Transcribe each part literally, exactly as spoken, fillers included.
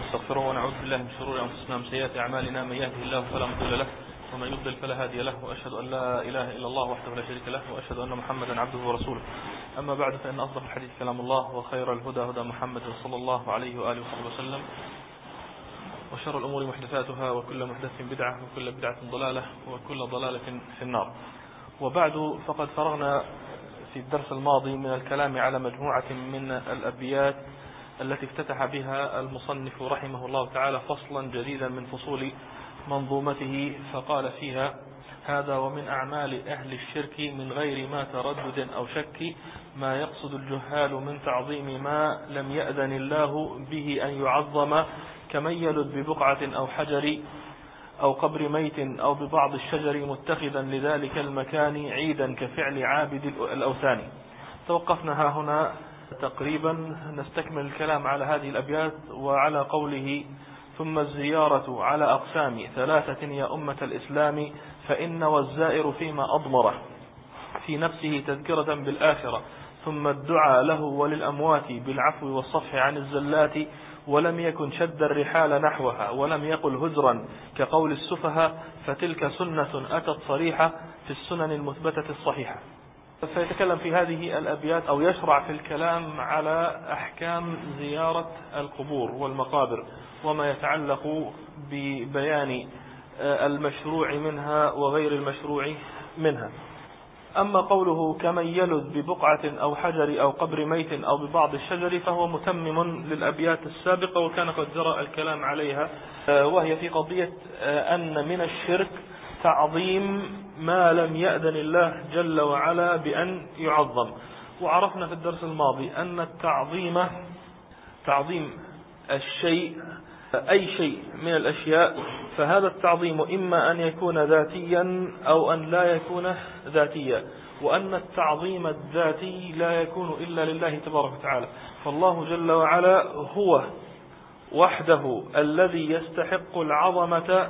ونستغفره ونعوذ بالله من شرور أنفسنا ومن سيئات أعمالنا. من يهده الله فلا مضل له ومن يضلل فلا هادي له، وأشهد أن لا إله إلا الله وحده لا شريك له، وأشهد أن محمدا عبده ورسوله. أما بعد، فإن أصدق الحديث كلام الله، وخير الهدى هدى محمد صلى الله عليه وآله وصحبه وسلم، وشر الأمور محدثاتها، وكل محدث بدعة، وكل بدعة ضلالة، وكل ضلالة في النار. وبعد، فقد فرغنا في الدرس الماضي من الكلام على مجموعة من الأبيات التي افتتح بها المصنف رحمه الله تعالى فصلا جديدا من فصول منظومته، فقال فيها: هذا ومن أعمال أهل الشرك من غير ما تردد أو شك، ما يقصد الجهال من تعظيم ما لم يأذن الله به أن يعظم، كمن يلد ببقعة أو حجر أو قبر ميت أو ببعض الشجر، متخذا لذلك المكان عيدا كفعل عابد الأوثان. توقفنا ها هنا تقريبا نستكمل الكلام على هذه الأبيات وعلى قوله: ثم الزيارة على أقسام ثلاثة يا أمة الإسلام، فإن والزائر فيما أضمره في نفسه تذكرة بالآخرة، ثم الدعاء له وللأموات بالعفو والصفح عن الزلات، ولم يكن شد الرحال نحوها ولم يقل هزرا كقول السفهاء، فتلك سنة أتت صريحة في السنن المثبتة الصحيحة. فيتكلم في هذه الأبيات أو يشرع في الكلام على أحكام زيارة القبور والمقابر وما يتعلق ببيان المشروع منها وغير المشروع منها. أما قوله كمن يلذ ببقعة أو حجر أو قبر ميت أو ببعض الشجر، فهو متمم للأبيات السابقة، وكان قد جرى الكلام عليها، وهي في قضية أن من الشرك تعظيم ما لم يأذن الله جل وعلا بأن يعظم. وعرفنا في الدرس الماضي أن التعظيم تعظيم الشيء أي شيء من الأشياء، فهذا التعظيم إما أن يكون ذاتيا أو أن لا يكون ذاتيا، وأن التعظيم الذاتي لا يكون إلا لله تبارك وتعالى. فالله جل وعلا هو وحده الذي يستحق العظمة،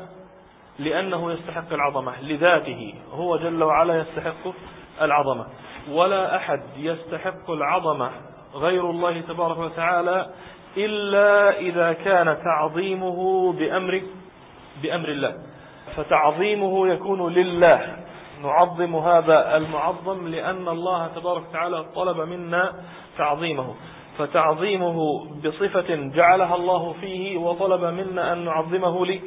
لأنه يستحق العظمة لذاته، هو جل وعلا يستحق العظمة، ولا أحد يستحق العظمة غير الله تبارك وتعالى إلا إذا كان تعظيمه بأمر بأمر الله، فتعظيمه يكون لله. نعظم هذا المعظم لأن الله تبارك وتعالى طلب منا تعظيمه، فتعظيمه بصفة جعلها الله فيه وطلب منا أن نعظمه لي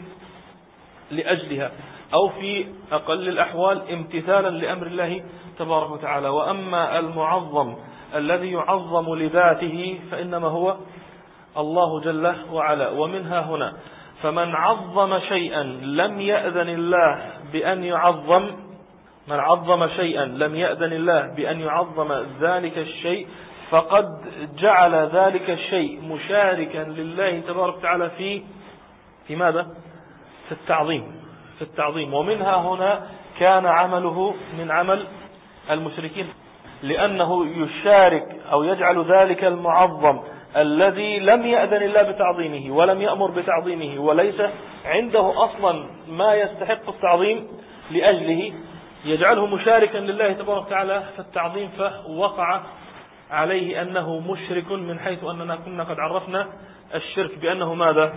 لأجلها، أو في أقل الأحوال امتثالا لأمر الله تبارك وتعالى. وأما المعظم الذي يعظم لذاته فإنما هو الله جل وعلا. ومنها هنا فمن عظم شيئا لم يأذن الله بأن يعظم من عظم شيئا لم يأذن الله بأن يعظم ذلك الشيء، فقد جعل ذلك الشيء مشاركا لله تبارك وتعالى في في ماذا؟ في التعظيم في التعظيم ومنها هنا كان عمله من عمل المشركين، لأنه يشارك أو يجعل ذلك المعظم الذي لم يأذن الله بتعظيمه ولم يأمر بتعظيمه وليس عنده أصلا ما يستحق التعظيم لأجله، يجعله مشاركا لله تبارك وتعالى في التعظيم، فوقع عليه أنه مشرك، من حيث أننا كنا قد عرفنا الشرك بأنه ماذا؟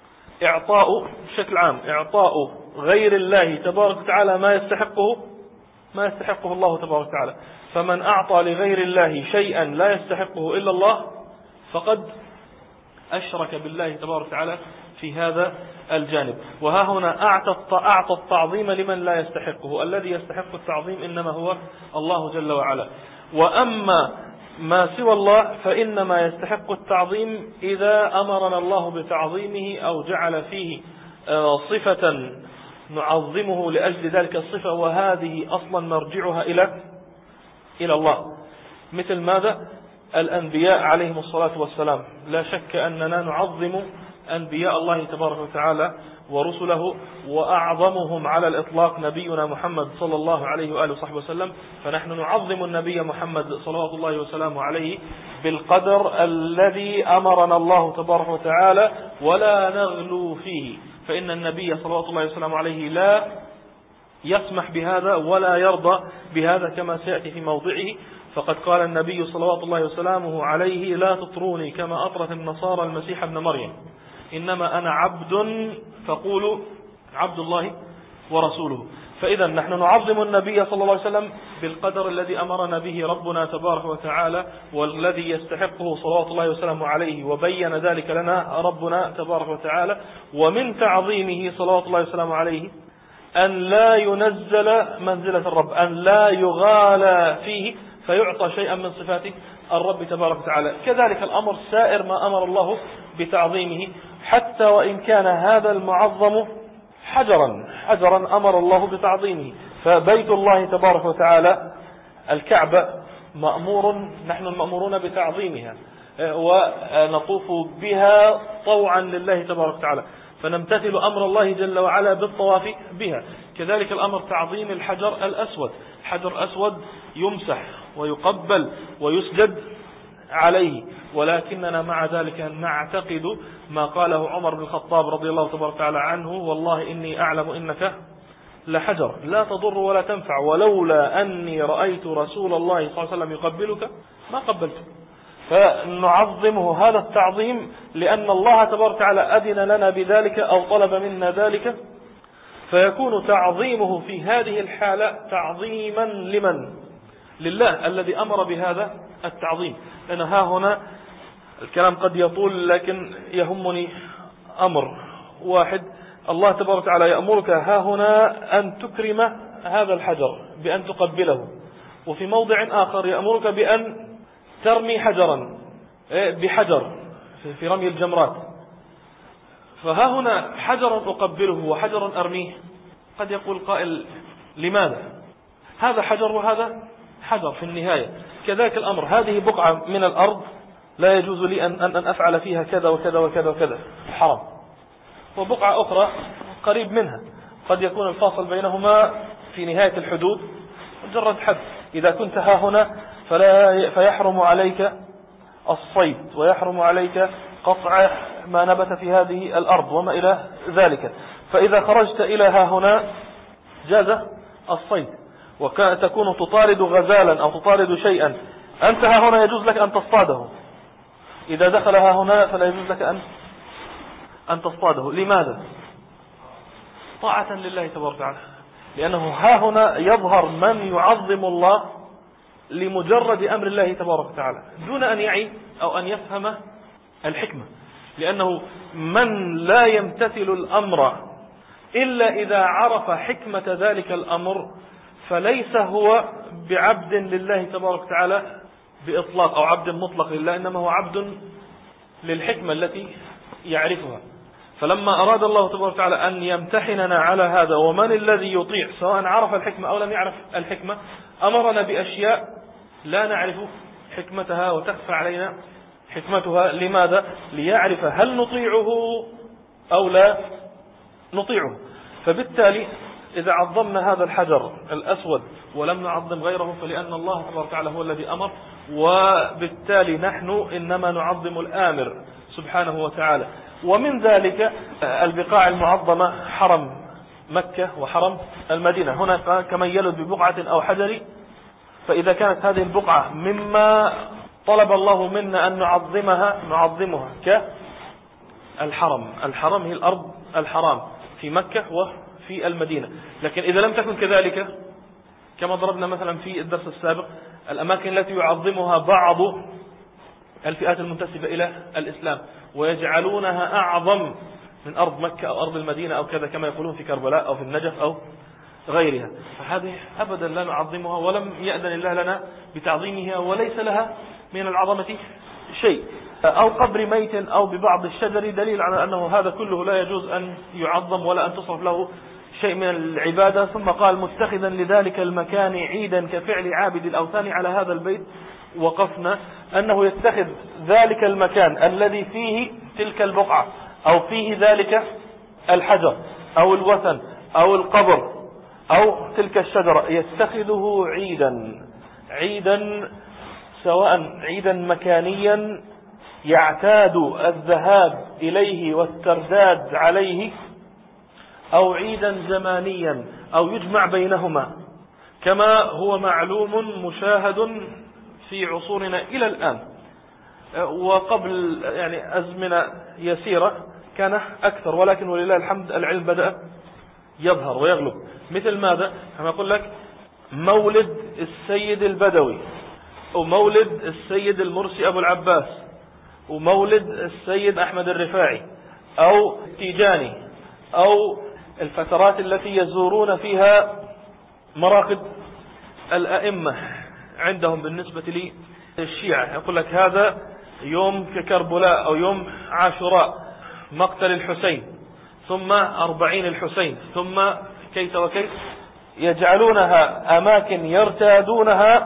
إعطاء بشكل عام إعطاء غير الله تبارك وتعالى ما يستحقه ما يستحقه الله تبارك وتعالى. فمن أعطى لغير الله شيئا لا يستحقه إلا الله فقد أشرك بالله تبارك وتعالى في هذا الجانب. وها هنا أعطى التعظيم لمن لا يستحقه، الذي يستحق التعظيم إنما هو الله جل وعلا. وأما ما سوى الله فإنما يستحق التعظيم إذا أمرنا الله بتعظيمه أو جعل فيه صفة نعظمه لأجل ذلك الصفة، وهذه أصلا مرجعها إلى إلى الله، مثل ماذا؟ الأنبياء عليهم الصلاة والسلام. لا شك أننا نعظم أنبياء الله تبارك وتعالى ورسله، وأعظمهم على الإطلاق نبينا محمد صلى الله عليه وآله وصحبه وسلم. فنحن نعظم النبي محمد صلوات الله وسلامه عليه بالقدر الذي أمرنا الله تبارك وتعالى، ولا نغلو فيه، فإن النبي صلوات الله وسلامه عليه لا يسمح بهذا ولا يرضى بهذا، كما سيأتي في موضعه. فقد قال النبي صلوات الله وسلامه عليه: لا تطروني كما أطرت النصارى المسيح ابن مريم. إنما أنا عبد فقولوا عبد الله ورسوله. فإذا نحن نعظم النبي صلى الله عليه وسلم بالقدر الذي أمرنا به ربنا تبارك وتعالى، والذي يستحقه صلوات الله وسلامه عليه، وبين ذلك لنا ربنا تبارك وتعالى. ومن تعظيمه صلوات الله وسلامه عليه أن لا ينزل منزلة الرب، أن لا يغالى فيه فيعطى شيئا من صفات الرب تبارك وتعالى. كذلك الأمر سائر ما أمر الله بتعظيمه، حتى وإن كان هذا المعظم حجرا حجرا أمر الله بتعظيمه. فبيت الله تبارك وتعالى الكعبة مأمور، نحن المأمورون بتعظيمها ونطوف بها طوعا لله تبارك وتعالى، فنمتثل أمر الله جل وعلا بالطواف بها. كذلك الأمر تعظيم الحجر الأسود، حجر أسود يمسح ويقبل ويسجد عليه، ولكننا مع ذلك نعتقد ما قاله عمر بن الخطاب رضي الله تبارك وتعالى عنه: والله إني أعلم إنك لحجر لا تضر ولا تنفع، ولولا أني رأيت رسول الله صلى الله عليه وسلم يقبلك ما قبلته. فنعظمه هذا التعظيم لأن الله تبارك وتعالى أذن لنا بذلك أو طلب منا ذلك، فيكون تعظيمه في هذه الحالة تعظيما لمن؟ لله الذي أمر بهذا التعظيم. لأن ها هنا الكلام قد يطول، لكن يهمني أمر واحد: الله تبارك وتعالى يأمرك ها هنا أن تكرم هذا الحجر بأن تقبله، وفي موضع آخر يأمرك بأن ترمي حجرا بحجر في رمي الجمرات. فها هنا حجرا أقبله وحجرا أرميه. قد يقول قائل: لماذا؟ هذا حجر وهذا حجر في النهاية. كذلك الأمر، هذه بقعة من الأرض لا يجوز لي أن, أن أفعل فيها كذا وكذا وكذا وكذا، حرام. وبقعة أخرى قريب منها قد يكون الفاصل بينهما في نهاية الحدود مجرد حد. إذا كنت ها هنا فلا فيحرم عليك الصيد، ويحرم عليك قطع ما نبت في هذه الأرض وما إلى ذلك. فإذا خرجت إلى ها هنا جاز الصيد، وتكون تطارد غزالا أو تطارد شيئا، أنت ها هنا يجوز لك أن تصطاده. إذا دخل ها هنا فلا يجوز لك أن أن تصطاده. لماذا؟ طاعة لله تبارك وتعالى، لأنه ها هنا يظهر من يعظم الله لمجرد أمر الله تبارك وتعالى دون أن يعي أو أن يفهم الحكمة. لأنه من لا يمتثل الأمر إلا إذا عرف حكمة ذلك الأمر فليس هو بعبد لله تبارك وتعالى بإطلاق أو عبد مطلق لله، إنما هو عبد للحكمة التي يعرفها. فلما أراد الله تبارك وتعالى أن يمتحننا على هذا، ومن الذي يطيع سواء عرف الحكمة أو لم يعرف الحكمة، أمرنا بأشياء لا نعرف حكمتها وتخفى علينا حكمتها. لماذا؟ ليعرف هل نطيعه أو لا نطيعه. فبالتالي إذا عظمنا هذا الحجر الأسود ولم نعظم غيره فلأن الله تبارك وتعالى هو الذي أمر، وبالتالي نحن إنما نعظم الآمر سبحانه وتعالى. ومن ذلك البقاع المعظمة حرم مكة وحرم المدينة. هنا كمن يلد ببقعة أو حجر، فإذا كانت هذه البقعة مما طلب الله منا أن نعظمها نعظمها كالحرم. الحرم هي الأرض الحرام في مكة وفي المدينة. لكن إذا لم تكن كذلك، كما ضربنا مثلا في الدرس السابق الأماكن التي يعظمها بعض الفئات المنتسبة إلى الإسلام ويجعلونها أعظم من أرض مكة أو أرض المدينة أو كذا، كما يقولون في كربلاء أو في النجف أو غيرها، فهذه أبدا لا نعظمها ولم يأذن الله لنا بتعظيمها، وليس لها من العظمة شيء. أو قبر ميت أو ببعض الشجر دليل على أنه هذا كله لا يجوز أن يعظم ولا أن تصرف له شيء من العبادة. ثم قال: متخذا لذلك المكان عيدا كفعل عابد الأوثان. على هذا البيت وقفنا أنه يتخذ ذلك المكان الذي فيه تلك البقعة أو فيه ذلك الحجر أو الوثن أو القبر أو تلك الشجرة، يتخذه عيدا عيدا سواء عيدا مكانيا يعتاد الذهاب إليه والترداد عليه، أو عيدا زمانيا أو يجمع بينهما، كما هو معلوم مشاهد في عصورنا إلى الآن. وقبل يعني أزمنة يسيرة كان أكثر، ولكن ولله الحمد العلم بدأ يظهر ويغلب. مثل ماذا؟ كما أقول لك مولد السيد البدوي، أو مولد السيد المرسي أبو العباس، ومولد السيد أحمد الرفاعي، أو تيجاني، أو الفترات التي يزورون فيها مراقد الأئمة عندهم بالنسبة للشيعة. يقول لك هذا يوم ككربلاء أو يوم عاشوراء، مقتل الحسين، ثم أربعين الحسين، ثم كيت وكيت، يجعلونها أماكن يرتادونها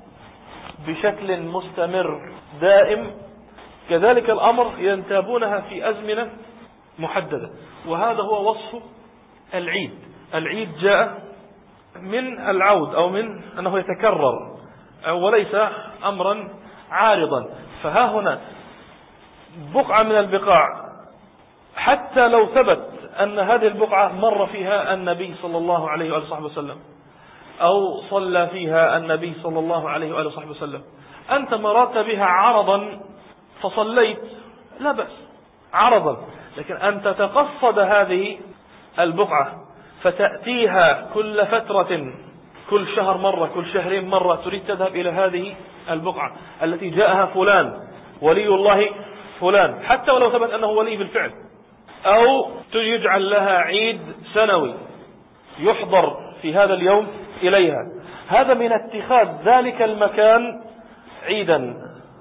بشكل مستمر دائم. كذلك الأمر ينتابونها في أزمنة محددة، وهذا هو وصف العيد. العيد جاء من العود أو من أنه يتكرر وليس أمرا عارضا. فها هنا بقعة من البقاع، حتى لو ثبت أن هذه البقعة مر فيها النبي صلى الله عليه وآله وصحبه وسلم، أو صلى فيها النبي صلى الله عليه وآله وصحبه وسلم، أنت مررت بها عرضا فصليت لا بأس عرضا، لكن أن تتقصد هذه البقعة فتأتيها كل فترة، كل شهر مرة، كل شهرين مرة، تريد تذهب إلى هذه البقعة التي جاءها فلان ولي الله فلان، حتى ولو ثبت أنه ولي بالفعل، أو يجعل لها عيد سنوي يحضر في هذا اليوم إليها، هذا من اتخاذ ذلك المكان عيدا.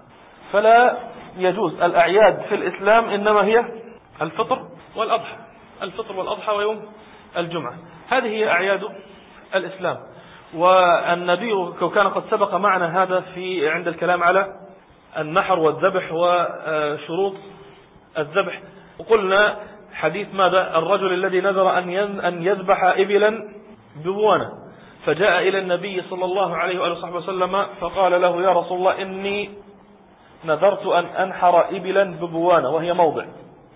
فلا يجوز. الأعياد في الإسلام إنما هي الفطر والأضحى، الفطر والأضحى ويوم الجمعة، هذه هي أعياد الإسلام. والنبي كان قد سبق معنا هذا في عند الكلام على النحر والذبح وشروط الذبح، وقلنا حديث ماذا؟ الرجل الذي نذر أن يذبح إبلا ببوانة، فجاء إلى النبي صلى الله عليه وآله وصحبه وسلم فقال له يا رسول الله إني نذرت أن أنحر إبلا ببوانة وهي موضع.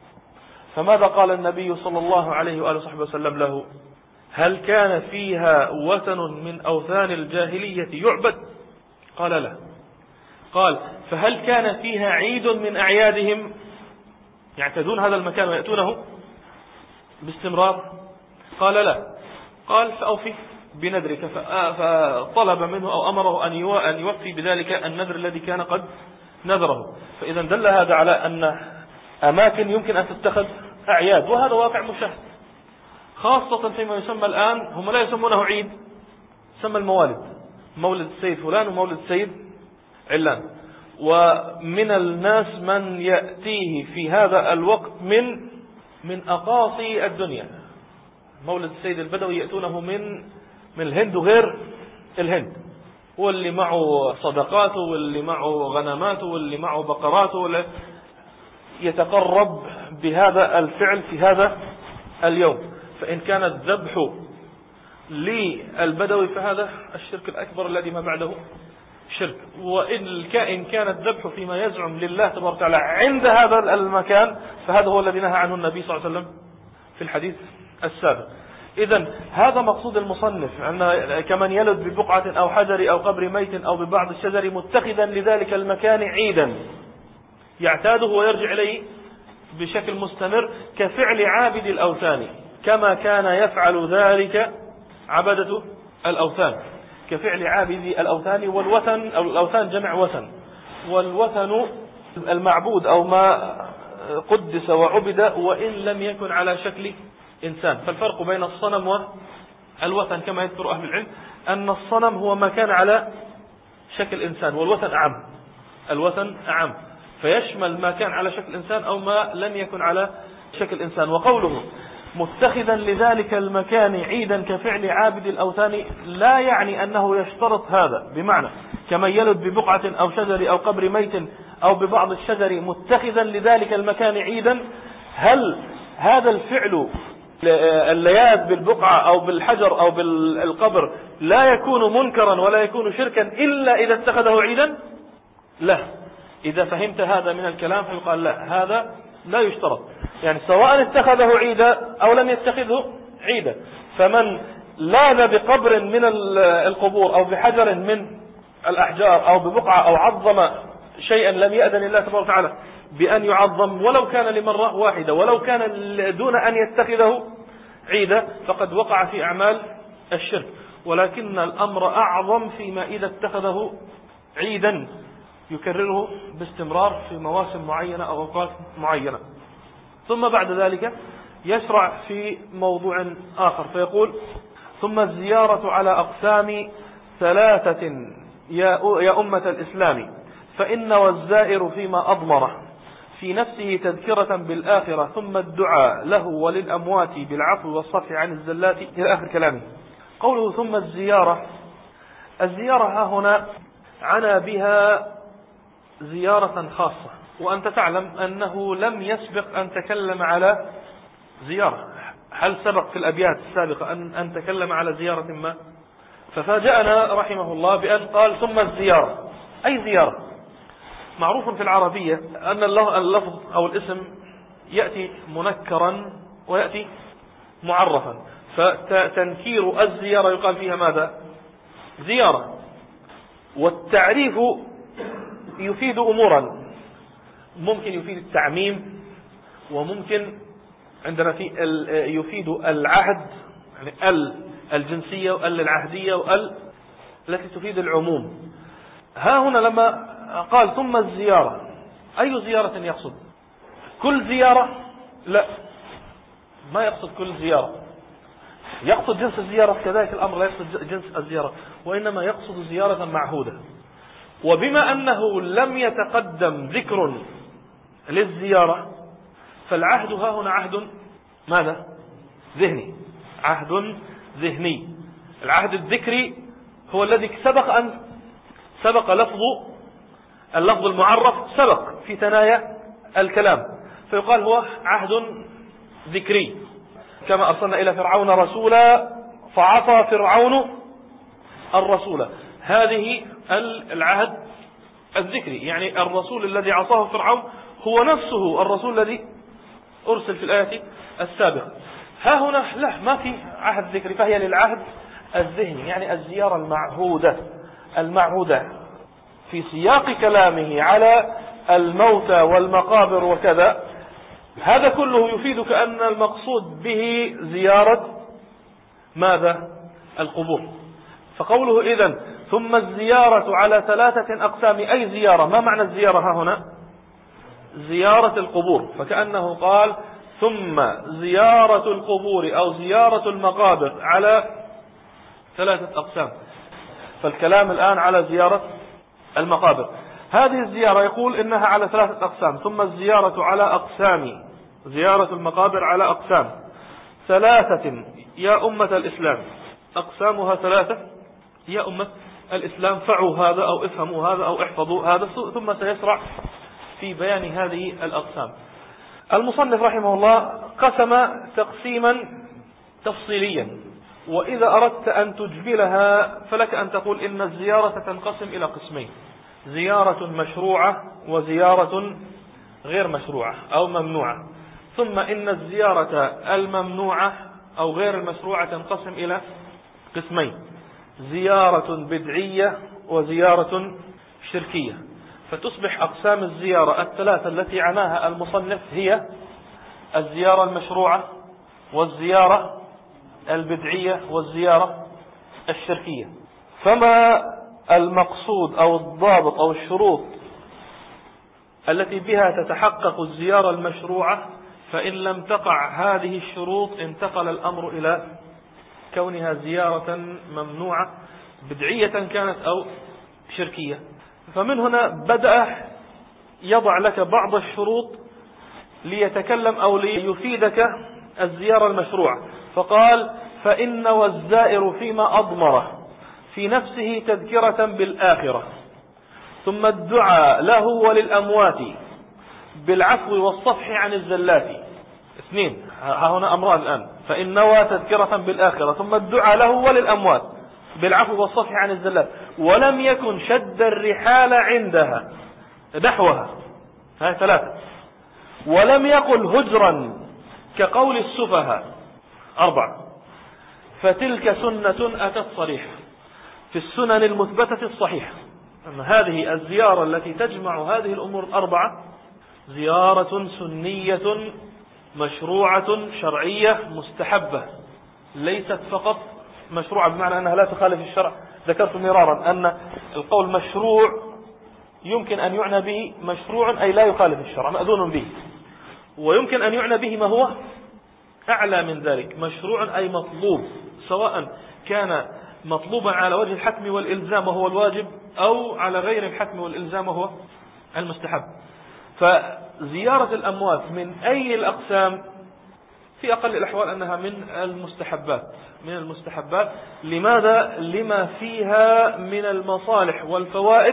فماذا قال النبي صلى الله عليه وآله وصحبه وسلم له؟ هل كان فيها وثن من أوثان الجاهلية يعبد؟ قال لا. قال فهل كان فيها عيد من أعيادهم يعتدون هذا المكان ويأتونه باستمرار؟ قال لا. قال فأوفي بنذرك، فطلب منه أو أمره أن يوفي بذلك النذر الذي كان قد نذره. فإذا دل هذا على أن أماكن يمكن أن تتخذ أعياد، وهذا واقع مشاهد، خاصة فيما يسمى الآن، هم لا يسمونه عيد، يسمى الموالد، مولد السيد فلان ومولد السيد علان. ومن الناس من يأتيه في هذا الوقت من من أقاصي الدنيا. مولد السيد البدوي يأتونه من من الهند وغير الهند، واللي معه صدقاته واللي معه غنماته واللي معه بقراته، واللي يتقرب بهذا الفعل في هذا اليوم. فإن كان الذبح للبدوي فهذا الشرك الأكبر الذي ما بعده شرك. وإن كان الذبح فيما يزعم لله تبارك وتعالى عند هذا المكان فهذا هو الذي نهى عنه النبي صلى الله عليه وسلم في الحديث السابق. إذن هذا مقصود المصنف، أن كمن يلد ببقعة أو حجر أو قبر ميت أو ببعض الشجر متخذا لذلك المكان عيدا يعتاده ويرجع إليه بشكل مستمر، كفعل عابد الأوثان كما كان يفعل ذلك عبدة الأوثان، كفعل عابد الأوثان. والوثن أو الأوثان جمع وثن، والوثن المعبود أو ما قدس وعبد وإن لم يكن على شكل إنسان. فالفرق بين الصنم والوثن كما يذكر أهل العلم أن الصنم هو ما كان على شكل إنسان، والوثن أعم، الوثن أعم فيشمل ما كان على شكل إنسان أو ما لم يكن على شكل إنسان. وقوله متخذا لذلك المكان عيدا كفعل عابد الأوثان لا يعني أنه يشترط هذا، بمعنى كمن يلد ببقعة أو شجر أو قبر ميت أو ببعض الشجر متخذا لذلك المكان عيدا، هل هذا الفعل اللياذ بالبقعة أو بالحجر أو بالقبر لا يكون منكرا ولا يكون شركا إلا إذا اتخذه عيدا؟ لا. إذا فهمت هذا من الكلام فيقال لا، هذا لا يشترط، يعني سواء اتخذه عيدا أو لم يتخذه عيدا. فمن لاذ بقبر من القبور أو بحجر من الأحجار أو ببقعة أو عظم شيئا لم يأذن الله تبارك وتعالى بأن يعظم ولو كان لمرة واحدة، ولو كان دون أن يتخذه عيدا، فقد وقع في أعمال الشرك. ولكن الأمر أعظم فيما إذا اتخذه عيدا يكرره باستمرار في مواسم معينة أو أوقات معينة. ثم بعد ذلك يشرع في موضوع آخر فيقول: ثم الزيارة على أقسام ثلاثة يا أمة الإسلام، فإن والزائر فيما أضمره في نفسه تذكرة بالآخرة، ثم الدعاء له وللأموات بالعفو والصفح عن الزلات، إلى آخر كلامه. قوله ثم الزيارة، الزيارة ها هنا عنى بها زيارة خاصة، وأنت تعلم أنه لم يسبق أن تكلم على زيارة. هل سبق في الأبيات السابقة أن, أن تكلم على زيارة ما؟ ففاجأنا رحمه الله بأن قال ثم الزيارة. أي زيارة؟ معروف في العربية أن اللفظ أو الاسم يأتي منكرا ويأتي معرفا، فتنكير الزيارة يقال فيها ماذا؟ زيارة. والتعريف يفيد أمورا، ممكن يفيد التعميم، وممكن عندنا في يفيد العهد، يعني ال الجنسية وال العهدية وال التي تفيد العموم. ها هنا لما قال ثم الزيارة، أي زيارة يقصد؟ كل زيارة؟ لا، ما يقصد كل زيارة، يقصد جنس الزيارة. كذلك الأمر لا يقصد جنس الزيارة، وإنما يقصد زيارة معهودة. وبما أنه لم يتقدم ذكر للزيارة، فالعهد ها هنا عهد ماذا؟ ذهني، عهد ذهني. العهد الذكري هو الذي سبق أن سبق لفظ اللفظ المعرف سبق في ثنايا الكلام، فيقال هو عهد ذكري. كما أرسلنا إلى فرعون رسولا فعصى فرعون الرسول، هذه العهد الذكري، يعني الرسول الذي عصاه فرعون هو نفسه الرسول الذي أرسل في الآية السابقة. ها هنا لا، ما في عهد ذكري، فهي للعهد الذهني، يعني الزيارة المعهودة المعهودة في سياق كلامه على الموتى والمقابر وكذا. هذا كله يفيدك أن المقصود به زيارة ماذا؟ القبور. فقوله إذن ثم الزيارة على ثلاثة أقسام، أي زيارة؟ ما معنى الزيارة ها هنا؟ زيارة القبور، فكأنه قال ثم زيارة القبور أو زيارة المقابر على ثلاثة أقسام. فالكلام الآن على زيارة المقابر. هذه الزيارة يقول إنها على ثلاثة أقسام. ثم الزيارة على أقسام، زيارة المقابر على أقسام ثلاثة يا أمة الإسلام، أقسامها ثلاثة يا أمة الإسلام. فعوا هذا أو افهموا هذا أو احفظوا هذا، ثم سيشرع في بيان هذه الأقسام. المصنف رحمه الله قسم تقسيما تفصيليا، وإذا أردت أن تجبلها فلك أن تقول إن الزيارة تنقسم إلى قسمين: زيارة مشروعة وزيارة غير مشروعة أو ممنوعة. ثم إن الزيارة الممنوعة أو غير المشروعة تنقسم إلى قسمين: زيارة بدعية وزيارة شركية. فتصبح أقسام الزيارة الثلاثة التي عناها المصنف هي الزيارة المشروعة والزيارة البدعية والزيارة الشركية. فما المقصود أو الضابط أو الشروط التي بها تتحقق الزيارة المشروعة؟ فإن لم تقع هذه الشروط انتقل الأمر إلى كونها زيارة ممنوعة، بدعية كانت أو شركية. فمن هنا بدأ يضع لك بعض الشروط ليتكلم أو ليفيدك الزيارة المشروعة. فقال: فإن والزائر فيما أضمره في نفسه تذكرة بالآخرة، ثم الدعاء له وللأموات بالعفو والصفح عن الزلات. اثنين، ها هنا أمران الآن: فإن نوى تذكرة بالآخرة، ثم الدعاء له وللأموات بالعفو والصفح عن الزلات، ولم يكن شد الرحال عندها نحوها. هاي ثلاثة. ولم يقل هجرا كقول السفهاء. أربعة، فتلك سنة أتت صريحة في السنن المثبتة الصحيحة. أما هذه الزيارة التي تجمع هذه الأمور الأربعة زيارة سنية مشروعة شرعية مستحبة، ليست فقط مشروعة بمعنى أنها لا تخالف الشرع. ذكرت مرارا أن القول مشروع يمكن أن يعنى به مشروع أي لا يخالف الشرع مأذون به، ويمكن أن يعنى به ما هو أعلى من ذلك، مشروع أي مطلوب، سواء كان مطلوبا على وجه الحتم والإلزام وهو الواجب، أو على غير الحتم والإلزام وهو المستحب. فزيارة الأموات من أي الأقسام في أقل الأحوال أنها من المستحبات، من المستحبات. لماذا؟ لما فيها من المصالح والفوائد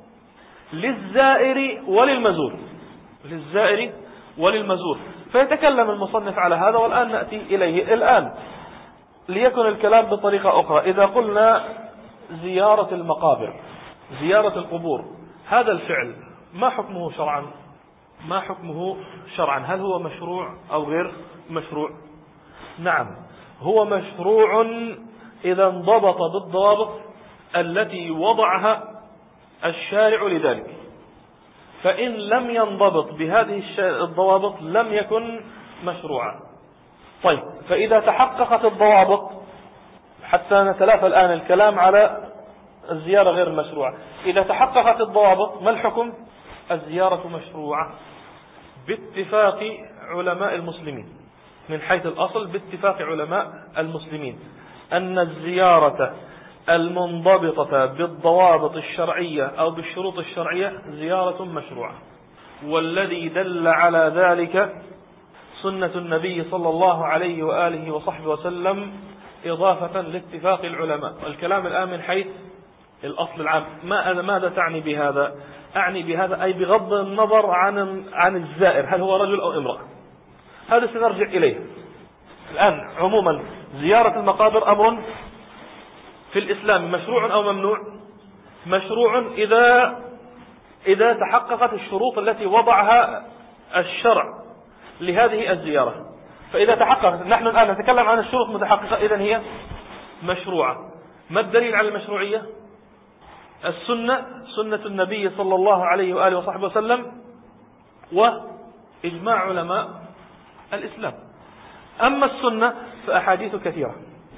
للزائر وللمزور، للزائر وللمزور. فيتكلم المصنف على هذا، والآن نأتي إليه. الآن ليكن الكلام بطريقة أخرى، إذا قلنا زيارة المقابر، زيارة القبور، هذا الفعل ما حكمه شرعا؟ ما حكمه شرعا؟ هل هو مشروع أو غير مشروع؟ نعم، هو مشروع إذا انضبط بالضوابط التي وضعها الشارع لذلك. فإن لم ينضبط بهذه الضوابط لم يكن مشروعا. طيب، فإذا تحققت الضوابط، حتى نتلافى الآن الكلام على الزيارة غير المشروعة، إذا تحققت الضوابط ما الحكم؟ الزيارة مشروعة باتفاق علماء المسلمين، من حيث الأصل باتفاق علماء المسلمين أن الزيارة المنضبطة بالضوابط الشرعية أو بالشروط الشرعية زيارة مشروعة. والذي دل على ذلك سنة النبي صلى الله عليه وآله وصحبه وسلم، إضافة لاتفاق العلماء. والكلام الآن من حيث الأصل العام. ماذا تعني بهذا؟ أعني بهذا أي بغض النظر عن عن الزائر هل هو رجل أو امرأة، هذا سنرجع إليه. الآن عموما زيارة المقابر أمر في الإسلام مشروع أو ممنوع؟ مشروع إذا إذا تحققت الشروط التي وضعها الشرع لهذه الزيارة. فإذا تحققت، نحن الآن نتكلم عن الشروط متحققة، إذن هي مشروعة. ما الدليل على المشروعية؟ السنة، سنة النبي صلى الله عليه وآله وصحبه وسلم، وإجماع علماء الإسلام. أما السنة فأحاديث كثيرة،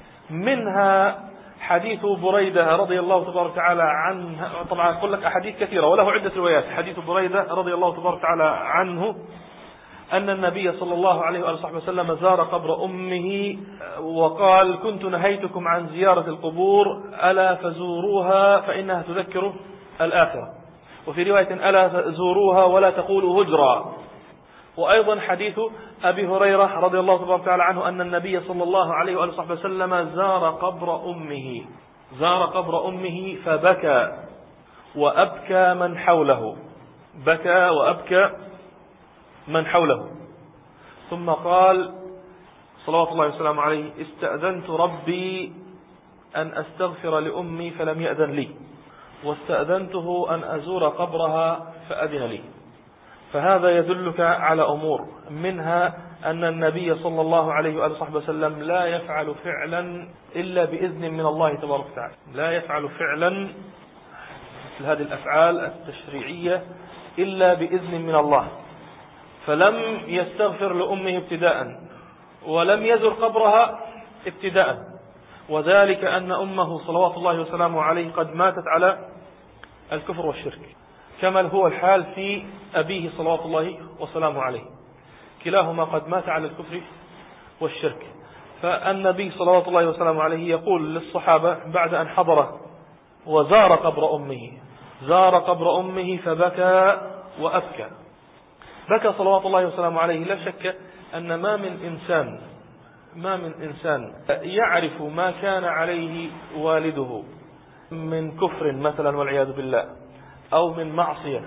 منها حديث بريدة رضي الله تبارك وتعالى عنه. طبعا أقول لك أحاديث كثيرة وله عدة روايات. حديث بريدة رضي الله تبارك وتعالى عنه أن النبي صلى الله عليه وآله وصحبه وسلم زار قبر أمه وقال: كنت نهيتكم عن زيارة القبور ألا فزوروها فإنها تذكر الآخرة. وفي رواية: ألا زوروها ولا تقولوا هجرا. وأيضا حديث أبي هريرة رضي الله تبارك وتعالى عنه أن النبي صلى الله عليه وآله وصحبه وسلم زار قبر أمه زار قبر أمه فبكى وأبكى من حوله، بكى وأبكى من حوله، ثم قال صلوات الله وسلامه عليه: استأذنت ربي أن أستغفر لأمي فلم يأذن لي، واستأذنته أن أزور قبرها فأذن لي. فهذا يدلك على أمور، منها أن النبي صلى الله عليه وآله وصحبه وسلم لا يفعل فعلا إلا بإذن من الله تبارك وتعالى، لا يفعل فعلا مثل هذه الأفعال التشريعية إلا بإذن من الله. فلم يستغفر لأمه ابتداء، ولم يزر قبرها ابتداء، وذلك أن أمه صلوات الله وسلامه عليه قد ماتت على الكفر والشرك، كما هو الحال في أبيه صلوات الله وسلامه عليه، كلاهما قد مات على الكفر والشرك. فالنبي صلوات الله وسلامه عليه يقول للصحابة بعد أن حضر وزار قبر أمه زار قبر أمه فبكى وأبكى. بكى صلوات الله وسلامه عليه. لا شك أن ما من إنسان ما من إنسان يعرف ما كان عليه والده من كفر مثلا والعياذ بالله، أو من معصية،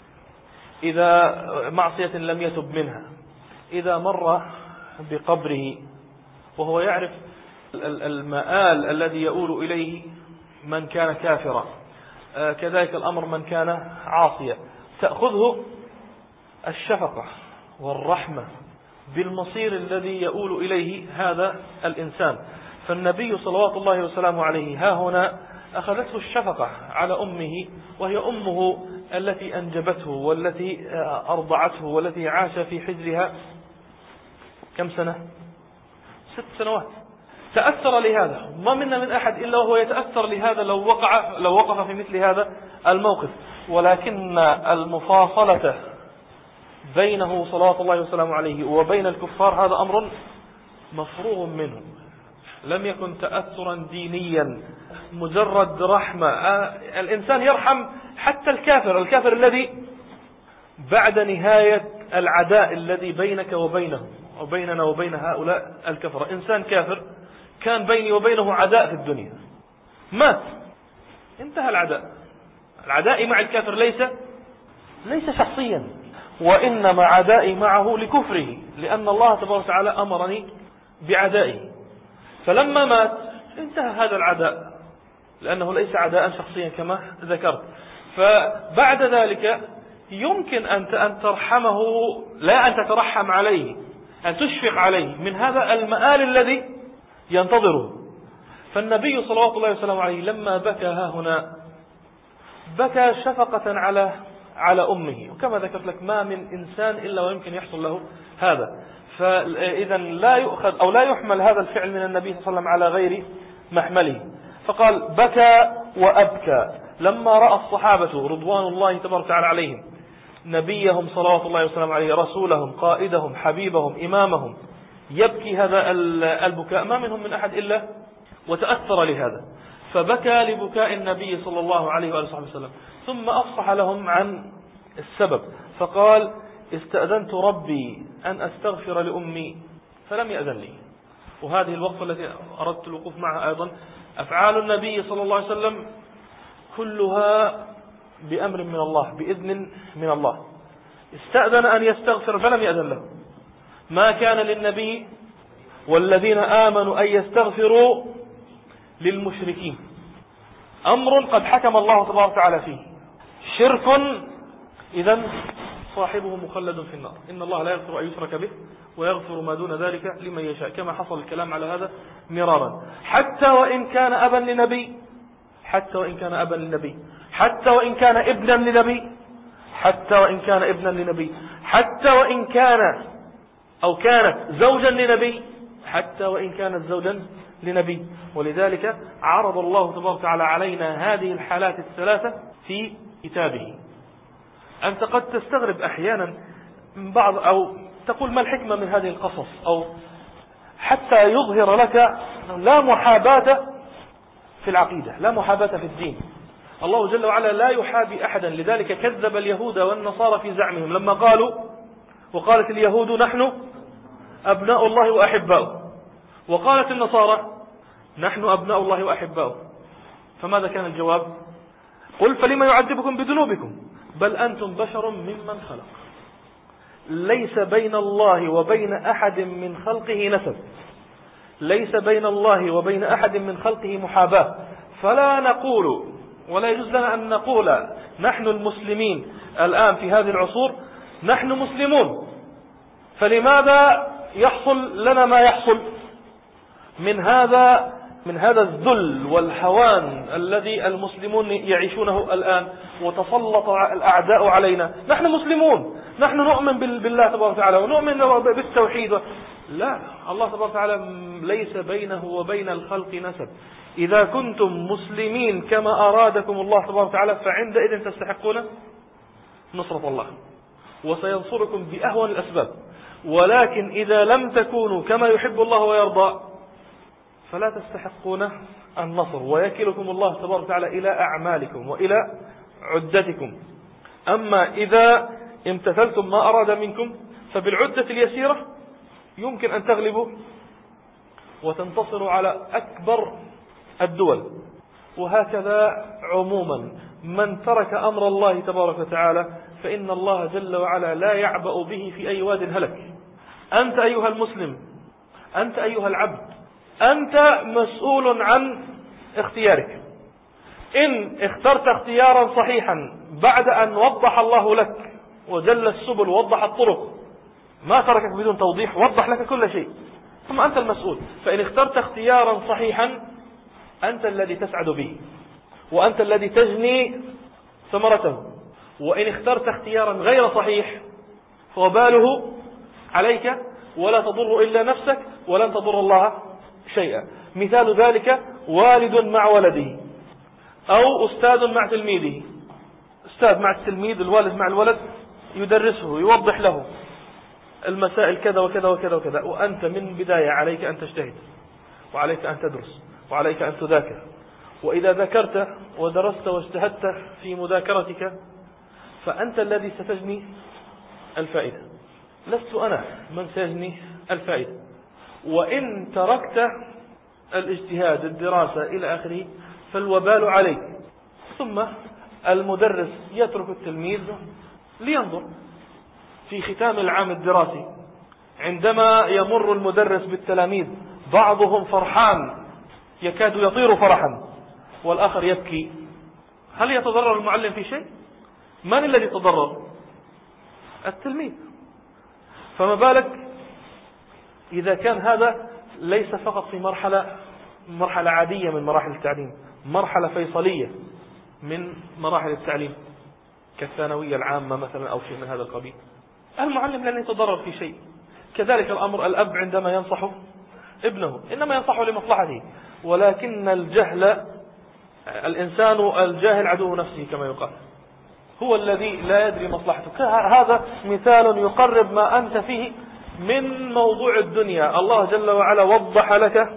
إذا معصية لم يتب منها، إذا مر بقبره وهو يعرف المآل الذي يؤول إليه من كان كافرا، كذلك الأمر من كان عاصيا، تأخذه الشفقة والرحمة بالمصير الذي يؤول إليه هذا الإنسان. فالنبي صلوات الله وسلامه عليه ها هنا أخذته الشفقة على أمه، وهي أمه التي أنجبته والتي أرضعته والتي عاش في حجرها كم سنة؟ ست سنوات. تأثر لهذا، ما منا من أحد إلا وهو يتأثر لهذا لو وقع لو وقف في مثل هذا الموقف. ولكن المفاصلة بينه صلوات الله وسلامه عليه وبين الكفار هذا أمر مفروغ منه، لم يكن تأثرا دينيا، مجرد رحمة. الإنسان يرحم حتى الكافر، الكافر الذي بعد نهاية العداء الذي بينك وبينه وبيننا وبين هؤلاء الكفر. إنسان كافر كان بيني وبينه عداء في الدنيا، مات، انتهى العداء. العداء مع الكافر ليس ليس شخصيا، وإنما عدائي معه لكفره، لأن الله تبارك وتعالى أمرني بعدائه. فلما مات انتهى هذا العداء، لأنه ليس عداء شخصيا كما ذكرت. فبعد ذلك يمكن أن ترحمه، لا أن تترحم عليه، أن تشفق عليه من هذا المآل الذي ينتظره. فالنبي صلوات الله وسلامه عليه لما بكى ها هنا بكى شفقة على على أمه. وكما ذكرت لك ما من إنسان إلا ويمكن يحصل له هذا. فإذا لا يؤخذ أو لا يحمل هذا الفعل من النبي صلى الله عليه وسلم على غير محمله. فقال بكى وأبكى لما رأى الصحابة رضوان الله تبارك وتعالى عليهم نبيهم صلوات الله وسلامه عليه، رسولهم، قائدهم، حبيبهم، إمامهم، يبكي هذا البكاء، ما منهم من أحد إلا وتأثر لهذا، فبكى لبكاء النبي صلى الله عليه وآله وسلم. ثم أفصح لهم عن السبب، فقال استأذنت ربي أن أستغفر لأمي فلم يأذن لي. وهذه الوقفة التي أردت الوقوف معها أيضا، أفعال النبي صلى الله عليه وسلم كلها بأمر من الله، بإذن من الله. استأذن أن يستغفر فلم يأذن له. ما كان للنبي والذين آمنوا أن يستغفروا للمشركين، أمر قد حكم الله تبارك وتعالى فيه، شرك إذن صاحبه مخلد في النار. إن الله لا يغفر أن يشرك به ويغفر ما دون ذلك لمن يشاء، كما حصل الكلام على هذا مرارا. حتى وإن كان أبا لنبي، حتى وإن كان أبا لنبي، حتى وإن كان ابنا لنبي، حتى وإن كان ابنا لنبي، حتى وإن كان أو كانت زوجا لنبي، حتى وإن كانت زوجا لنبي. ولذلك عرض الله تبارك وتعالى علينا هذه الحالات الثلاثة في كتابه. أنت قد تستغرب أحيانا من بعض أو تقول ما الحكمة من هذه القصص، أو حتى يظهر لك لا محاباة في العقيدة، لا محاباة في الدين. الله جل وعلا لا يحابي أحدا، لذلك كذب اليهود والنصارى في زعمهم لما قالوا وقالت اليهود نحن أبناء الله وأحباؤه، وقالت النصارى نحن أبناء الله وأحباؤه. فماذا كان الجواب؟ قل فلما يعذبكم بذنوبكم بل أنتم بشر ممن خلق. ليس بين الله وبين أحد من خلقه نسب، ليس بين الله وبين أحد من خلقه محاباة. فلا نقول ولا يجوز لنا أن نقول نحن المسلمين الآن في هذه العصور نحن مسلمون، فلماذا يحصل لنا ما يحصل من هذا من هذا الذل والهوان الذي المسلمون يعيشونه الآن، وتسلط الأعداء علينا. نحن مسلمون، نحن نؤمن بالله تبارك وتعالى ونؤمن بالتوحيد. لا، الله تبارك وتعالى ليس بينه وبين الخلق نسب. إذا كنتم مسلمين كما أرادكم الله تبارك وتعالى فعندئذ تستحقون نصرة الله وسينصركم بأهون الأسباب. ولكن إذا لم تكونوا كما يحب الله ويرضى فلا تستحقون النصر، ويكلكم الله تبارك وتعالى إلى أعمالكم وإلى عدتكم. أما إذا امتثلتم ما أراد منكم فبالعدة اليسيرة يمكن أن تغلبوا وتنتصروا على أكبر الدول. وهكذا عموما من ترك أمر الله تبارك وتعالى فإن الله جل وعلا لا يعبأ به في أي واد هلك. أنت أيها المسلم، أنت أيها العبد، أنت مسؤول عن اختيارك. إن اخترت اختيارا صحيحا بعد أن وضح الله لك وجل السبل ووضح الطرق، ما تركك بدون توضيح، وضح لك كل شيء، ثم أنت المسؤول. فإن اخترت اختيارا صحيحا أنت الذي تسعد به، وأنت الذي تجني ثمرته. وإن اخترت اختيارا غير صحيح فوباله عليك ولا تضر إلا نفسك ولن تضر الله شيئا. مثال ذلك والد مع ولده، أو أستاذ مع تلميذه. أستاذ مع التلميذ، الوالد مع الولد، يدرسه يوضح له المسائل كذا وكذا وكذا وكذا، وأنت من بداية عليك أن تجتهد، وعليك أن تدرس، وعليك أن تذاكر. وإذا ذاكرت ودرست واجتهدت في مذاكرتك فأنت الذي ستجني الفائدة، لست أنا من سيجني الفائدة. وإن تركت الاجتهاد الدراسة إلى آخره فالوبال عليك. ثم المدرس يترك التلميذ لينظر في ختام العام الدراسي، عندما يمر المدرس بالتلاميذ بعضهم فرحان يكاد يطير فرحا والآخر يبكي، هل يتضرر المعلم في شيء؟ من الذي يتضرر؟ التلميذ. فما بالك إذا كان هذا ليس فقط في مرحلة مرحلة عادية من مراحل التعليم، مرحلة فيصلية من مراحل التعليم كالثانوية العامة مثلا أو شيء من هذا القبيل، المعلم لن يتضرر في شيء. كذلك الأمر الأب عندما ينصح ابنه إنما ينصحه لمصلحته، ولكن الجهل، الإنسان الجاهل عدو نفسه كما يقال، هو الذي لا يدري مصلحته. هذا مثال يقرب ما أنت فيه من موضوع الدنيا. الله جل وعلا وضح لك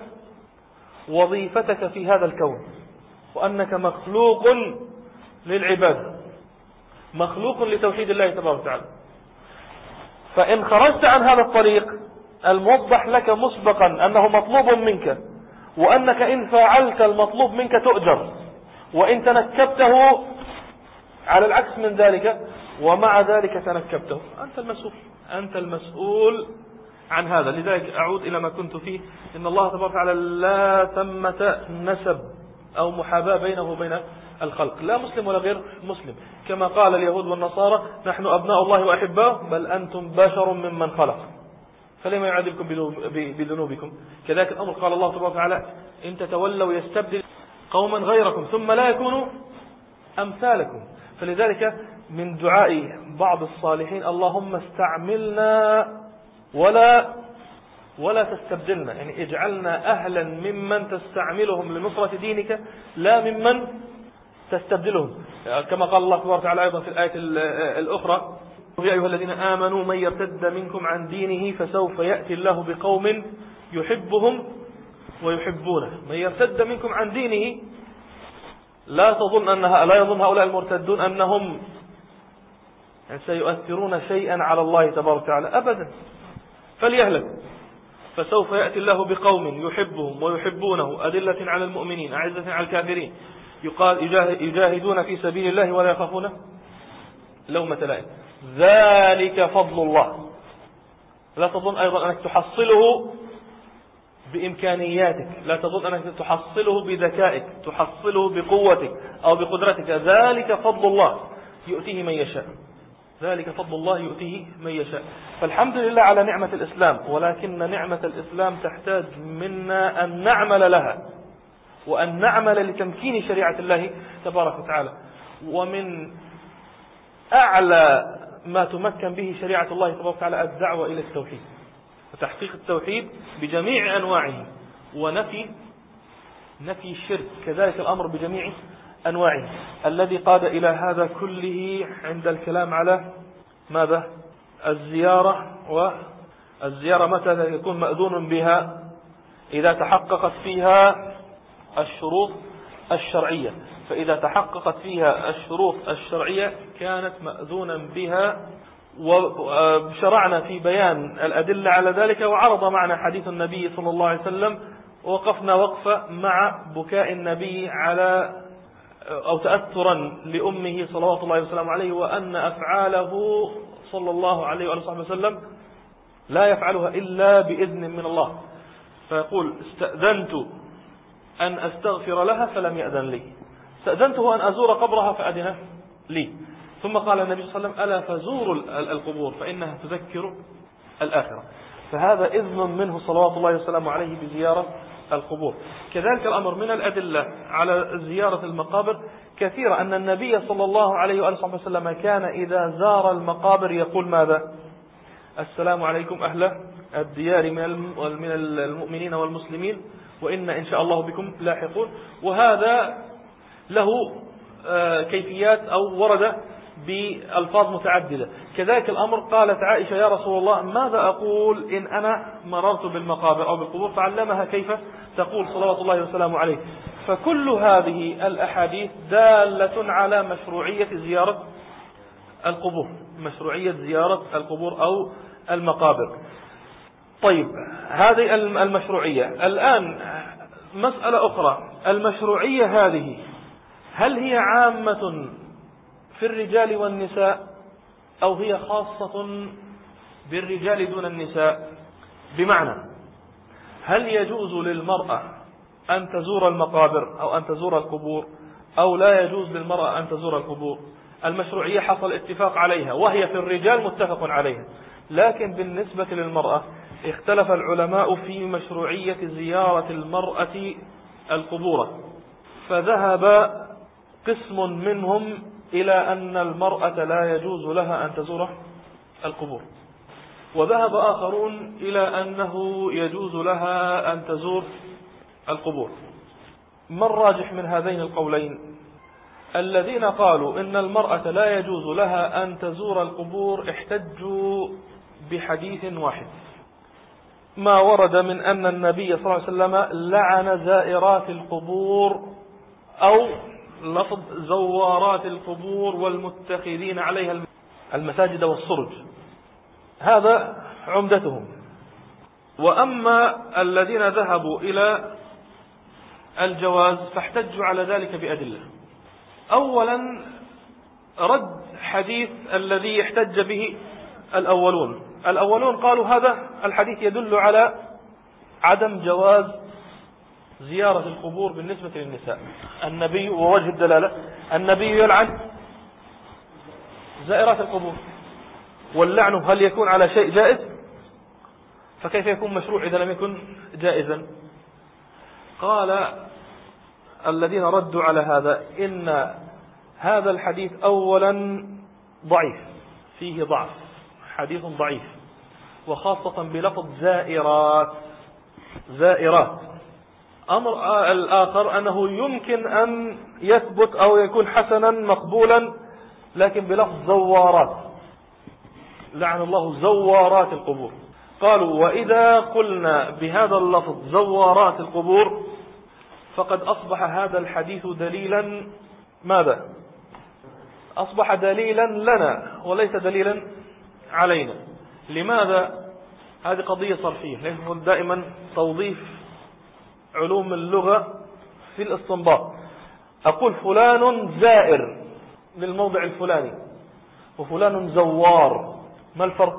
وظيفتك في هذا الكون، وأنك مخلوق للعبادة، مخلوق لتوحيد الله تبارك وتعالى. فإن خرجت عن هذا الطريق الموضح لك مسبقا أنه مطلوب منك، وأنك إن فعلت المطلوب منك تؤجر، وإن تنكبته على العكس من ذلك ومع ذلك تنكبته، أنت المسؤول، أنت المسؤول عن هذا. لذلك أعود إلى ما كنت فيه، إن الله تبارك وتعالى لا ثمة نسب أو محاباة بينه وبين الخلق، لا مسلم ولا غير مسلم، كما قال اليهود والنصارى نحن أبناء الله وأحباؤه بل أنتم بشر ممن خلق فلما يعذبكم بذنوبكم. كذلك الأمر قال الله تبارك وتعالى إن تتولوا يستبدل قوما غيركم ثم لا يكونوا أمثالكم. فلذلك من دعاء بعض الصالحين اللهم استعملنا ولا ولا تستبدلنا، يعني اجعلنا أهلا ممن تستعملهم لنصرة دينك لا ممن تستبدلهم، كما قال الله تبارك وتعالى أيضا في الآية الأخرى يا أيها الذين آمنوا من يرتد منكم عن دينه فسوف يأتي الله بقوم يحبهم ويحبونه. من يرتد منكم عن دينه لا تظن أنها لا يظن هؤلاء المرتدون أنهم يعني سيؤثرون شيئا على الله تبارك وتعالى أبدا، فليهلك. فسوف يأتي الله بقوم يحبهم ويحبونه أذلة على المؤمنين أعزة على الكافرين يقال يجاهدون في سبيل الله ولا يخافون لومة لائم. ذلك فضل الله. لا تظن أيضا أنك تحصله بإمكانياتك، لا تظن أنك تحصله بذكائك، تحصله بقوتك أو بقدرتك. ذلك فضل الله يؤتيه من يشاء، ذلك فضل الله يؤتيه من يشاء. فالحمد لله على نعمة الإسلام، ولكن نعمة الإسلام تحتاج منا أن نعمل لها وأن نعمل لتمكين شريعة الله تبارك وتعالى. ومن أعلى ما تمكن به شريعة الله تبارك وتعالى الدعوة إلى التوحيد وتحقيق التوحيد بجميع أنواعه، ونفي نفي الشرك كذلك الأمر بجميع أنواعه، الذي قاد إلى هذا كله عند الكلام على ماذا؟ الزيارة. والزيارة متى يكون مأذون بها؟ إذا تحققت فيها الشروط الشرعية، فإذا تحققت فيها الشروط الشرعية كانت مأذونا بها. وشرعنا في بيان الأدلة على ذلك، وعرض معنا حديث النبي صلى الله عليه وسلم، ووقفنا وقفة مع بكاء النبي على أو تأثرا لأمه صلوات الله وسلامه عليه، وأن أفعاله صلى الله عليه وآله وسلم لا يفعلها إلا بإذن من الله. فيقول استأذنت أن أستغفر لها فلم يأذن لي، استأذنته أن أزور قبرها فأذن لي. ثم قال النبي صلى الله عليه وسلم ألا فزوروا القبور فإنها تذكر الآخرة. فهذا إذن منه صلوات الله وسلامه عليه بزيارة القبور. كذلك الأمر من الأدلة على زيارة المقابر كثيرة، أن النبي صلى الله عليه وآله وسلم كان إذا زار المقابر يقول ماذا؟ السلام عليكم أهل الديار من المؤمنين والمسلمين وإن إن شاء الله بكم لاحقون. وهذا له كيفيات أو ورد بألفاظ متعددة. كذلك الأمر قالت عائشة يا رسول الله ماذا أقول إن أنا مررت بالمقابر أو بالقبور، فعلمها كيف تقول صلوات الله وسلامه عليه. فكل هذه الأحاديث دالة على مشروعية زيارة القبور، مشروعية زيارة القبور أو المقابر. طيب هذه المشروعية. الآن مسألة أخرى، المشروعية هذه هل هي عامة في الرجال والنساء أو هي خاصة بالرجال دون النساء؟ بمعنى هل يجوز للمرأة أن تزور المقابر أو أن تزور القبور أو لا يجوز للمرأة أن تزور القبور؟ المشروعية حصل اتفاق عليها وهي في الرجال متفق عليها، لكن بالنسبة للمرأة اختلف العلماء في مشروعية زيارة المرأة القبور، فذهب قسم منهم إلى أن المرأة لا يجوز لها أن تزور القبور، وذهب آخرون إلى أنه يجوز لها أن تزور القبور. ما الراجح من هذين القولين؟ الذين قالوا إن المرأة لا يجوز لها أن تزور القبور احتجوا بحديث واحد، ما ورد من أن النبي صلى الله عليه وسلم لعن زائرات القبور أو لفظ زوارات القبور والمتخذين عليها المساجد والسرج، هذا عمدتهم. وأما الذين ذهبوا إلى الجواز فاحتجوا على ذلك بأدلة. أولا رد حديث الذي احتج به الأولون. الأولون قالوا هذا الحديث يدل على عدم جواز زيارة القبور بالنسبة للنساء. النبي ووجه الدلالة النبي يلعن زائرات القبور، واللعن هل يكون على شيء جائز؟ فكيف يكون مشروع إذا لم يكن جائزا؟ قال الذين ردوا على هذا إن هذا الحديث أولا ضعيف، فيه ضعف، حديث ضعيف، وخاصة بلفظ زائرات زائرات. أمر الآخر أنه يمكن أن يثبت أو يكون حسنا مقبولا لكن بلفظ زوارات، لعن الله زوارات القبور. قالوا وإذا قلنا بهذا اللفظ زوارات القبور فقد أصبح هذا الحديث دليلا ماذا؟ أصبح دليلا لنا وليس دليلا علينا. لماذا؟ هذه قضية صرفية، ليس دائما توظيف علوم اللغة في الاستنباط. أقول فلان زائر للموضع الفلاني وفلان زوار، ما الفرق؟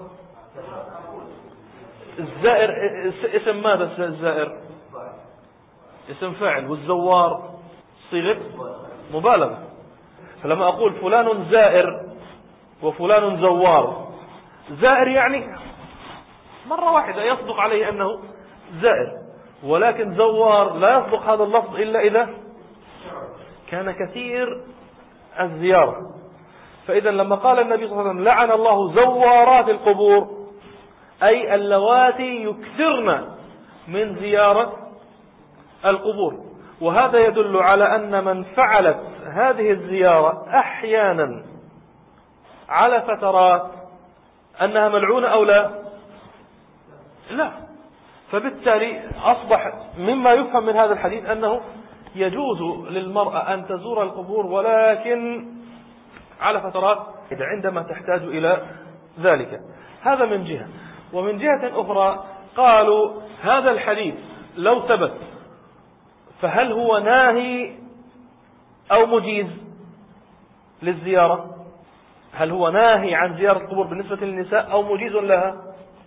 الزائر اسم ماذا؟ الزائر اسم فاعل، والزوار صيغة مبالغة. فلما أقول فلان زائر وفلان زوار، زائر يعني مرة واحدة يصدق عليه أنه زائر، ولكن زوار لا يصدق هذا اللفظ إلا إذا كان كثير الزيارة. فإذا لما قال النبي صلى الله عليه وسلم لعن الله زوارات القبور أي اللواتي يكثرن من زيارة القبور، وهذا يدل على أن من فعلت هذه الزيارة أحيانا على فترات أنها ملعونة أو لا؟ لا. فبالتالي أصبح مما يفهم من هذا الحديث أنه يجوز للمرأة أن تزور القبور ولكن على فترات عندما تحتاج إلى ذلك. هذا من جهة. ومن جهة أخرى قالوا هذا الحديث لو ثبت فهل هو ناهي أو مجيز للزيارة؟ هل هو ناهي عن زيارة القبور بالنسبة للنساء أو مجيز لها؟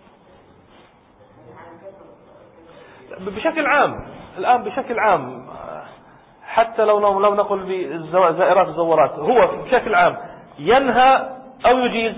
بشكل عام الآن بشكل عام حتى لو لو نقول بزائرات الزوارات، هو بشكل عام ينهى أو يجيز؟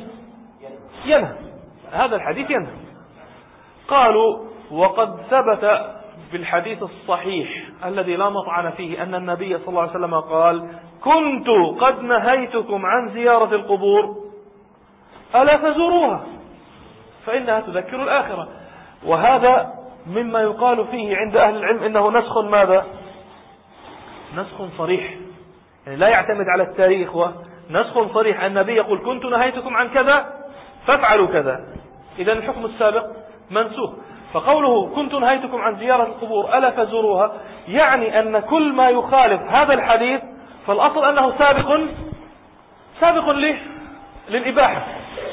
ينهى. هذا الحديث ينهى. قالوا وقد ثبت بالحديث الصحيح الذي لا مطعن فيه أن النبي صلى الله عليه وسلم قال كنت قد نهيتكم عن زيارة القبور ألا فزوروها فإنها تذكر الآخرة. وهذا مما يقال فيه عند أهل العلم إنه نسخ ماذا؟ نسخ صريح، يعني لا يعتمد على التاريخ، ونسخ صريح. النبي يقول كنت نهيتكم عن كذا فافعلوا كذا، إذن الحكم السابق منسوخ. فقوله كنت نهيتكم عن زيارة القبور ألا فزوروها يعني أن كل ما يخالف هذا الحديث فالأصل أنه سابق سابق له للإباحة.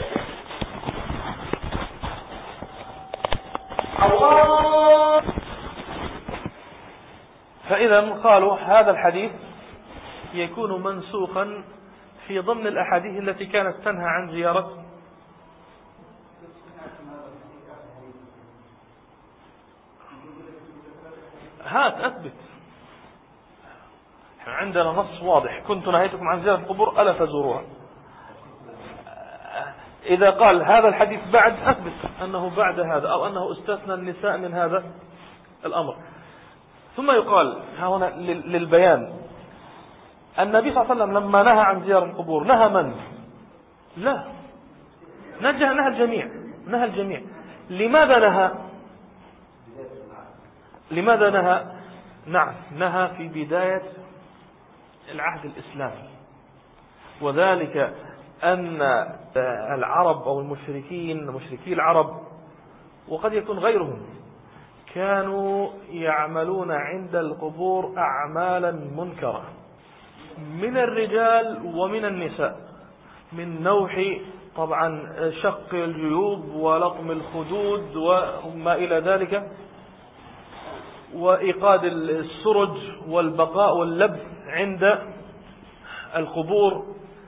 فإذا قالوا هذا الحديث يكون منسوخا في ضمن الأحاديث التي كانت تنهى عن زيارة. هات أثبت، عندنا نص واضح كنت نهيتكم عن زيارة القبور ألا فزوروها. إذا قال هذا الحديث بعد أثبت أنه بعد هذا أو أنه استثنى النساء من هذا الأمر. ثم يقال هنا للبيان النبي صلى الله عليه وسلم لما نهى عن زيارة القبور نهى من؟ لا، نهى نهى الجميع نهى الجميع. لماذا نهى؟ لماذا نهى؟ نعم، نهى في بداية العهد الإسلامي، وذلك أن العرب أو المشركين مشركي العرب وقد يكون غيرهم كانوا يعملون عند القبور أعمالا منكرة من الرجال ومن النساء، من نوح طبعا شق الجيوب ولطم الخدود وما إلى ذلك، وإيقاد السرج والبقاء واللبث عند القبور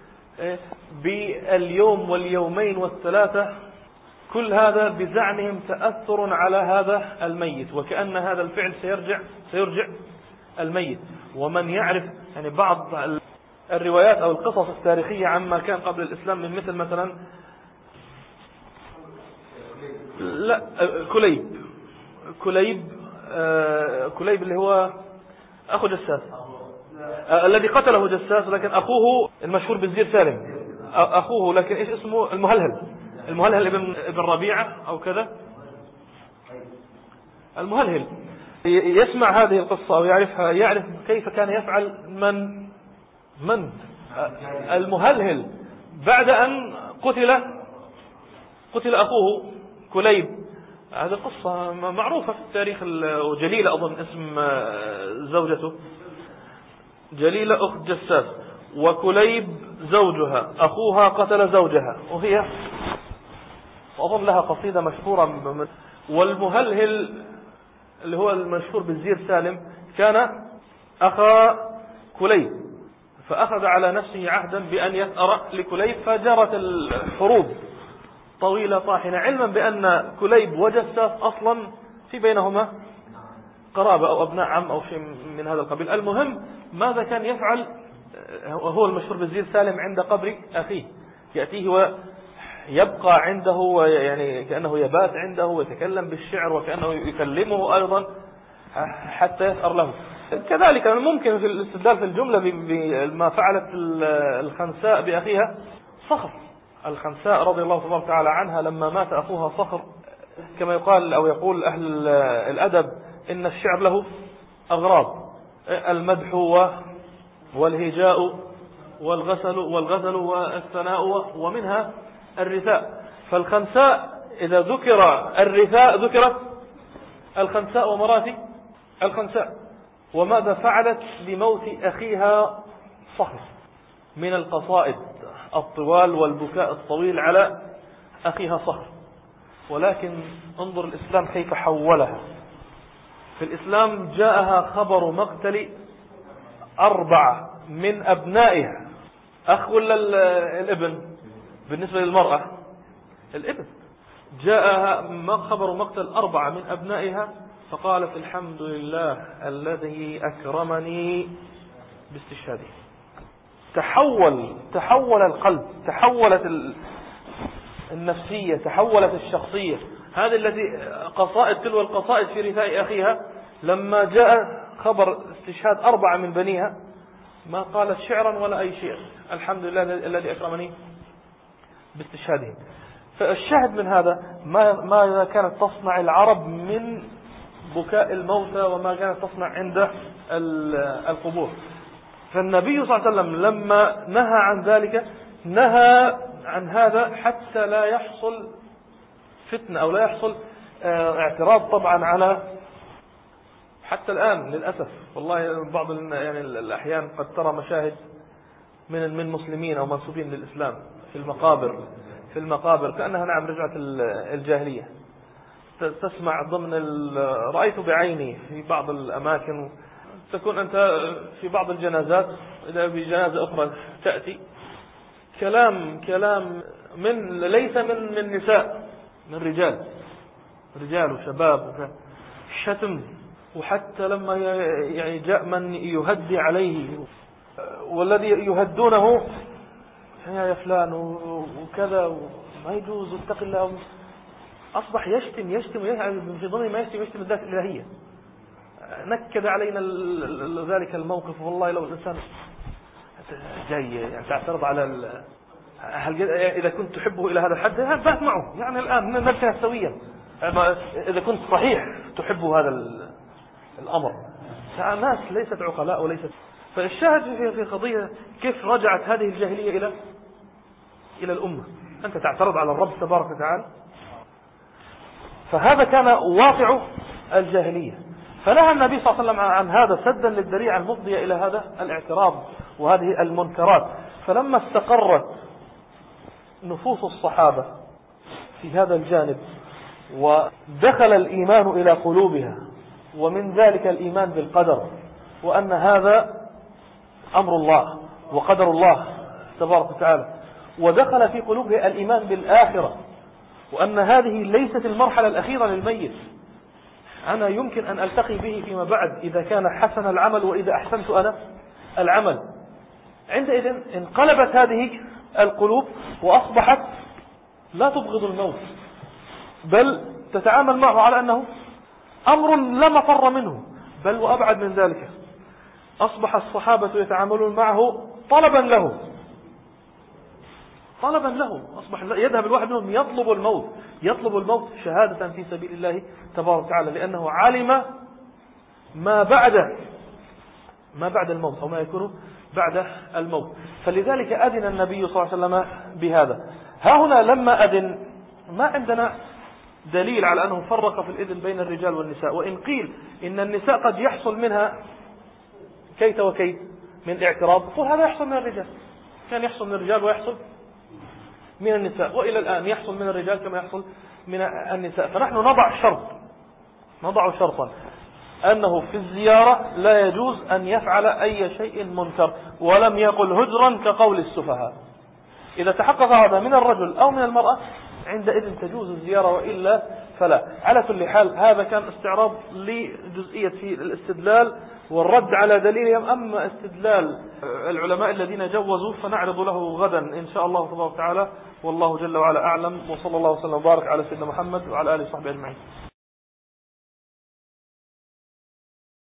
باليوم واليومين والثلاثة. كل هذا بزعمهم تأثر على هذا الميت، وكأن هذا الفعل سيرجع سيرجع الميت. ومن يعرف يعني بعض الروايات أو القصص التاريخية عما كان قبل الإسلام من مثل مثلا لا كليب كليب كليب اللي هو أخو جساس الذي قتله جساس، لكن أخوه المشهور بالزير سالم أخوه، لكن إيش اسمه؟ المهلهل المهلهل ابن ابن ربيعة أو كذا. المهلهل يسمع هذه القصة أو يعرفها، يعرف كيف كان يفعل من من المهلهل بعد أن قتل قتل أخوه كليب. هذه قصة معروفة في التاريخ، وجليلة أظن اسم زوجته، جليلة أخت جساس، وكليب زوجها، أخوها قتل زوجها، وهي وأظن لها قصيدة مشهورة. والمهلهل اللي هو المشهور بالزير سالم كان أخا كليب، فأخذ على نفسه عهدا بأن يثأر لكليب، فجرت الحروب طويلة طاحنة، علما بأن كليب وجساس أصلا في بينهما قرابة أو أبناء عم أو شيء من هذا القبيل. المهم ماذا كان يفعل هو المشهور بالزير سالم عند قبر أخيه، يأتيه ويبقى عنده ويعني كأنه يبات عنده ويتكلم بالشعر وكأنه يكلمه أيضا حتى يثأر له. كذلك ممكن في الاستدلال في الجملة بما فعلت الخنساء بأخيها صخر. الخنساء رضي الله تبارك وتعالى عنها لما مات أخوها صخر، كما يقال أو يقول أهل الأدب إن الشعر له أغراض، المدح والهجاء والغسل والغزل والثناء، ومنها الرثاء. فالخنساء إذا ذكر الرثاء ذكرت الخنساء ومراتي الخنساء. وماذا فعلت لموت أخيها صخر من القصائد الطوال والبكاء الطويل على أخيها صخر. ولكن انظر الإسلام كيف حولها. في الإسلام جاءها خبر مقتل أربعة من أبنائها، أخ ولا الابن؟ بالنسبة للمرأة الابن. جاءها خبر مقتل أربعة من أبنائها، فقالت الحمد لله الذي أكرمني باستشهاده. تحول تحول القلب، تحولت النفسية، تحولت الشخصية. هذه التي قصائد تلو القصائد في رثاء أخيها لما جاء خبر استشهاد أربعة من بنيها ما قالت شعرا ولا أي شيء، الحمد لله الذي أكرمني باستشهادهم. فالشاهد من هذا ما ماذا كانت تصنع العرب من بكاء الموتى وما كانت تصنع عند القبور. فالنبي صلى الله عليه وسلم لما نهى عن ذلك نهى عن هذا حتى لا يحصل فتنة أو لا يحصل اعتراض طبعا على حتى الآن للأسف والله بعض يعني الأحيان قد ترى مشاهد من من مسلمين أو منسوبين للإسلام في المقابر في المقابر كأنها نعم رجعت الجاهلية. تسمع ضمن رأيت بعيني في بعض الأماكن تكون أنت في بعض الجنازات إذا بجنازة أخرى تأتي كلام كلام من ليس من من نساء من رجال رجال وشباب شتم، وحتى لما يعني جاء من يهدي عليه والذي يهدونه يا فلان وكذا وما يجوز اتق الله، أصبح يشتم يشتم في ضمن ما يشتم يشتم الذات الإلهية. نكد علينا ذلك الموقف والله لو الإنسان جاي يعني تعترض على ال... هل إذا كنت تحبه إلى هذا الحد بات معه يعني الآن نلتهي سويا إذا كنت صحيح تحب هذا الأمر. الناس ليست عقلاء وليست. فالشاهد في في قضية كيف رجعت هذه الجاهلية إلى إلى الأمة. أنت تعترض على الرب تبارك وتعالى. فهذا كان واقع الجاهلية. فنهى النبي صلى الله عليه وسلم عن هذا سدا للذريعة المفضية إلى هذا الاعتراض وهذه المنكرات. فلما استقرت نفوس الصحابة في هذا الجانب ودخل الإيمان إلى قلوبها ومن ذلك الإيمان بالقدر وأن هذا أمر الله وقدر الله تبارك وتعالى، ودخل في قلوبها الإيمان بالآخرة وأن هذه ليست المرحلة الأخيرة للميت، أنا يمكن أن ألتقي به فيما بعد إذا كان حسن العمل وإذا أحسنت أنا العمل. عندئذ انقلبت هذه القلوب وأصبحت لا تبغض الموت بل تتعامل معه على أنه أمر لا مفر منه، بل وأبعد من ذلك أصبح الصحابة يتعاملون معه طلبا له طلبا له أصبح يذهب الواحد منهم يطلب الموت يطلب الموت شهادة في سبيل الله تبارك وتعالى، لأنه علم ما بعد ما بعد الموت أو ما يكون بعد الموت. فلذلك أذن النبي صلى الله عليه وسلم بهذا. ها هنا لما أذن ما عندنا دليل على أنه فرق في الإذن بين الرجال والنساء، وإن قيل إن النساء قد يحصل منها كيت وكيت من اعتراض، قل هذا يحصل من الرجال، كان يحصل من الرجال ويحصل من النساء، وإلى الآن يحصل من الرجال كما يحصل من النساء. فنحن نضع شرط نضع شرطا أنه في الزيارة لا يجوز أن يفعل أي شيء منكر، ولم يقل هجرا كقول السفهاء. إذا تحقق هذا من الرجل أو من المرأة عندئذ تجوز الزيارة، وإلا فلا. على كل حال هذا كان استعراض لجزئية في الاستدلال والرد على دليلهم. أما استدلال العلماء الذين جوزوا فنعرض له غدا إن شاء الله تبارك وتعالى، والله جل وعلا أعلم، وصلى الله وسلم وبارك على سيدنا محمد وعلى آله وصحبه أجمعين.